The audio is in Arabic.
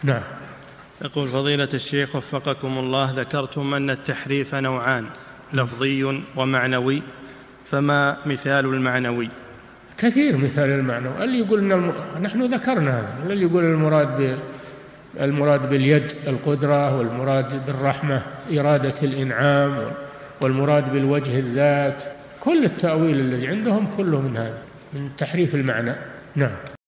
نعم. يقول فضيلة الشيخ وفقكم الله، ذكرتم أن التحريف نوعان، لفظي ومعنوي، فما مثال المعنوي؟ كثير مثال المعنوي. اللي يقول نحن ذكرنا هذا، اللي يقول المراد باليد القدرة، والمراد بالرحمة إرادة الإنعام، والمراد بالوجه الذات، كل التأويل الذي عندهم كله من هذا، من تحريف المعنى. نعم.